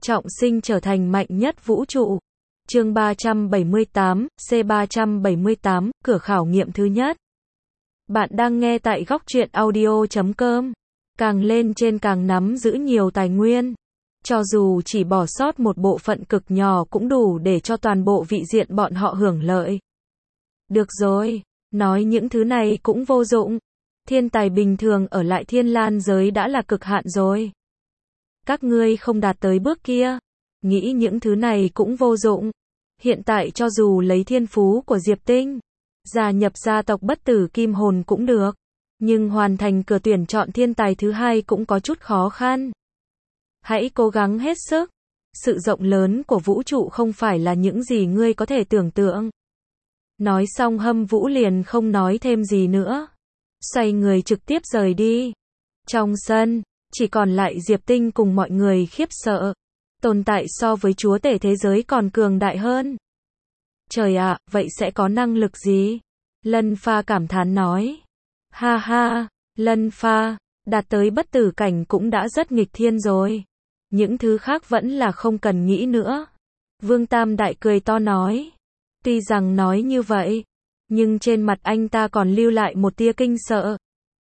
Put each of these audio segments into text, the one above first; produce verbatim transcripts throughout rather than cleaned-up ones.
trọng sinh trở thành mạnh nhất vũ trụ. Chương ba trăm bảy mươi tám, C ba trăm bảy mươi tám, cửa khảo nghiệm thứ nhất. Bạn đang nghe tại góc truyện audio chấm com. Càng lên trên càng nắm giữ nhiều tài nguyên. Cho dù chỉ bỏ sót một bộ phận cực nhỏ cũng đủ để cho toàn bộ vị diện bọn họ hưởng lợi. Được rồi, nói những thứ này cũng vô dụng. Thiên tài bình thường ở lại Thiên Lan giới đã là cực hạn rồi. Các ngươi không đạt tới bước kia. Nghĩ những thứ này cũng vô dụng. Hiện tại cho dù lấy thiên phú của Diệp Tinh, gia nhập gia tộc bất tử kim hồn cũng được. Nhưng hoàn thành cửa tuyển chọn thiên tài thứ hai cũng có chút khó khăn. Hãy cố gắng hết sức. Sự rộng lớn của vũ trụ không phải là những gì ngươi có thể tưởng tượng. Nói xong Hâm Vũ liền không nói thêm gì nữa. Xoay người trực tiếp rời đi. Trong sân, chỉ còn lại Diệp Tinh cùng mọi người khiếp sợ. Tồn tại so với chúa tể thế giới còn cường đại hơn. Trời ạ, vậy sẽ có năng lực gì? Lân Pha cảm thán nói. Ha ha, Lân Pha, đạt tới bất tử cảnh cũng đã rất nghịch thiên rồi. Những thứ khác vẫn là không cần nghĩ nữa. Vương Tam Đại cười to nói. Tuy rằng nói như vậy, nhưng trên mặt anh ta còn lưu lại một tia kinh sợ.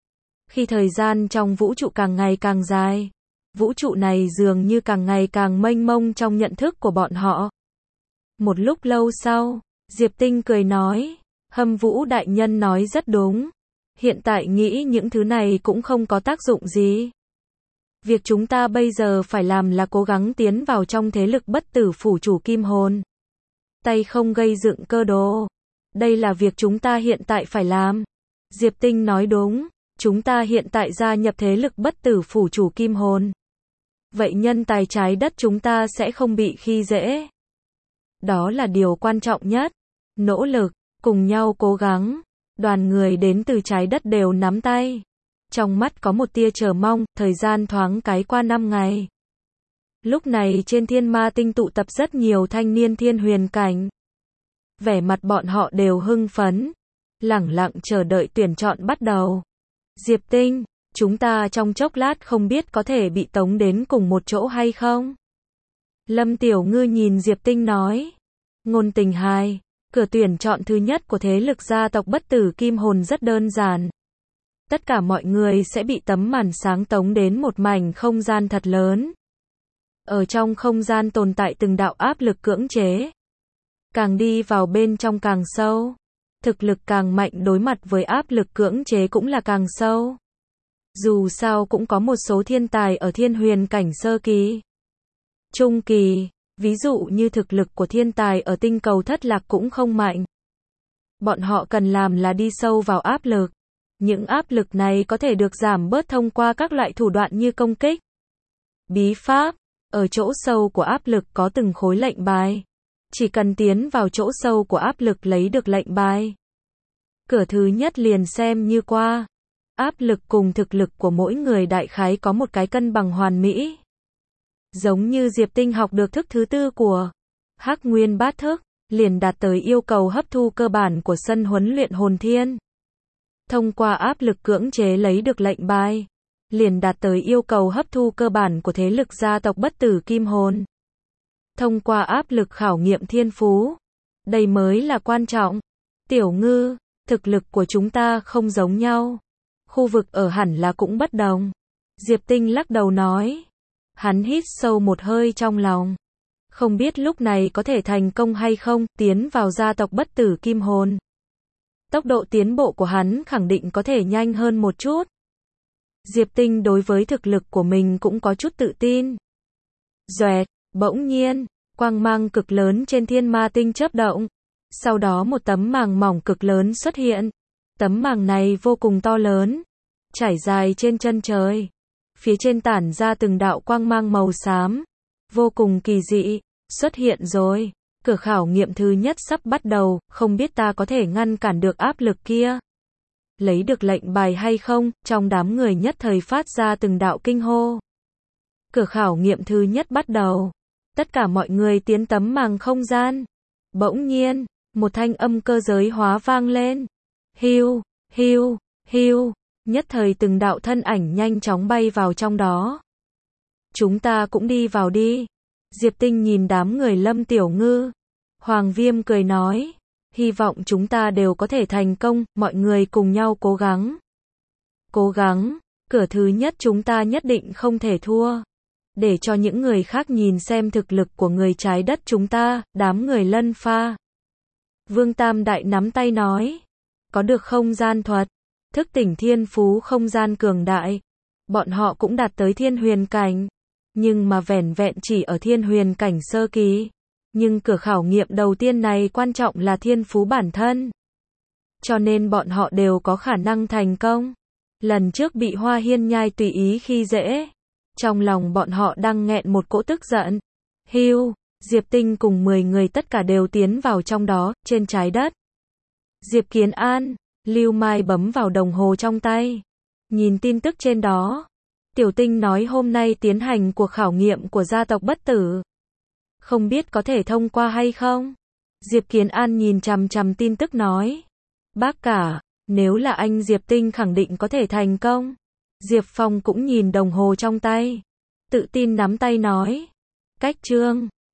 Khi thời gian trong vũ trụ càng ngày càng dài, vũ trụ này dường như càng ngày càng mênh mông trong nhận thức của bọn họ. Một lúc lâu sau, Diệp Tinh cười nói, Hâm Vũ đại nhân nói rất đúng. Hiện tại nghĩ những thứ này cũng không có tác dụng gì. Việc chúng ta bây giờ phải làm là cố gắng tiến vào trong thế lực bất tử phủ chủ kim hồn. Tay không gây dựng cơ đồ. Đây là việc chúng ta hiện tại phải làm. Diệp Tinh nói đúng. Chúng ta hiện tại gia nhập thế lực bất tử phủ chủ kim hồn. Vậy nhân tài trái đất chúng ta sẽ không bị khi dễ. Đó là điều quan trọng nhất. Nỗ lực, cùng nhau cố gắng. Đoàn người đến từ trái đất đều nắm tay. Trong mắt có một tia chờ mong, thời gian thoáng cái qua năm ngày. Lúc này trên thiên ma tinh tụ tập rất nhiều thanh niên thiên huyền cảnh. Vẻ mặt bọn họ đều hưng phấn. Lẳng lặng chờ đợi tuyển chọn bắt đầu. Diệp Tinh, chúng ta trong chốc lát không biết có thể bị tống đến cùng một chỗ hay không? Lâm Tiểu Ngư nhìn Diệp Tinh nói. Ngôn Tình hai, cửa tuyển chọn thứ nhất của thế lực gia tộc bất tử kim hồn rất đơn giản. Tất cả mọi người sẽ bị tấm màn sáng tống đến một mảnh không gian thật lớn. Ở trong không gian tồn tại từng đạo áp lực cưỡng chế. Càng đi vào bên trong càng sâu. Thực lực càng mạnh đối mặt với áp lực cưỡng chế cũng là càng sâu. Dù sao cũng có một số thiên tài ở thiên huyền cảnh sơ kỳ, trung kỳ, ví dụ như thực lực của thiên tài ở tinh cầu thất lạc cũng không mạnh. Bọn họ cần làm là đi sâu vào áp lực. Những áp lực này có thể được giảm bớt thông qua các loại thủ đoạn như công kích, bí pháp. Ở chỗ sâu của áp lực có từng khối lệnh bài. Chỉ cần tiến vào chỗ sâu của áp lực lấy được lệnh bài. Cửa thứ nhất liền xem như qua. Áp lực cùng thực lực của mỗi người đại khái có một cái cân bằng hoàn mỹ. Giống như Diệp Tinh học được thức thứ tư của Hắc Nguyên Bát Thức, liền đạt tới yêu cầu hấp thu cơ bản của sân huấn luyện hồn thiên. Thông qua áp lực cưỡng chế lấy được lệnh bài, liền đạt tới yêu cầu hấp thu cơ bản của thế lực gia tộc bất tử kim hồn. Thông qua áp lực khảo nghiệm thiên phú. Đây mới là quan trọng. Tiểu Ngư, thực lực của chúng ta không giống nhau. Khu vực ở hẳn là cũng bất đồng. Diệp Tinh lắc đầu nói. Hắn hít sâu một hơi trong lòng. Không biết lúc này có thể thành công hay không, tiến vào gia tộc bất tử kim hồn. Tốc độ tiến bộ của hắn khẳng định có thể nhanh hơn một chút. Diệp Tinh đối với thực lực của mình cũng có chút tự tin. Doẹt, bỗng nhiên, quang mang cực lớn trên thiên ma tinh chớp động. Sau đó một tấm màng mỏng cực lớn xuất hiện. Tấm màng này vô cùng to lớn, trải dài trên chân trời. Phía trên tản ra từng đạo quang mang màu xám, vô cùng kỳ dị. Xuất hiện rồi, cửa khảo nghiệm thứ nhất sắp bắt đầu, không biết ta có thể ngăn cản được áp lực kia. Lấy được lệnh bài hay không, trong đám người nhất thời phát ra từng đạo kinh hô. Cửa khảo nghiệm thứ nhất bắt đầu. Tất cả mọi người tiến tấm màng không gian. Bỗng nhiên, một thanh âm cơ giới hóa vang lên. Hiu, hiu, hiu, nhất thời từng đạo thân ảnh nhanh chóng bay vào trong đó. Chúng ta cũng đi vào đi. Diệp Tinh nhìn đám người Lâm Tiểu Ngư. Hoàng Viêm cười nói, hy vọng chúng ta đều có thể thành công, mọi người cùng nhau cố gắng. Cố gắng, cửa thứ nhất chúng ta nhất định không thể thua. Để cho những người khác nhìn xem thực lực của người trái đất chúng ta, đám người Lân Pha. Vương Tam Đại nắm tay nói, có được không gian thuật, thức tỉnh thiên phú không gian cường đại. Bọn họ cũng đạt tới thiên huyền cảnh, nhưng mà vẻn vẹn chỉ ở thiên huyền cảnh sơ kỳ. Nhưng cửa khảo nghiệm đầu tiên này quan trọng là thiên phú bản thân. Cho nên bọn họ đều có khả năng thành công. Lần trước bị Hoa Hiên Nhai tùy ý khi dễ. Trong lòng bọn họ đang nghẹn một cỗ tức giận. Hưu, Diệp Tinh cùng mười người tất cả đều tiến vào trong đó, trên trái đất. Diệp Kiến An, Lưu Mai bấm vào đồng hồ trong tay. Nhìn tin tức trên đó. Tiểu Tinh nói hôm nay tiến hành cuộc khảo nghiệm của gia tộc bất tử. Không biết có thể thông qua hay không? Diệp Kiến An nhìn chằm chằm tin tức nói. Bác cả, nếu là anh Diệp Tinh khẳng định có thể thành công. Diệp Phong cũng nhìn đồng hồ trong tay. Tự tin nắm tay nói. Cách chương.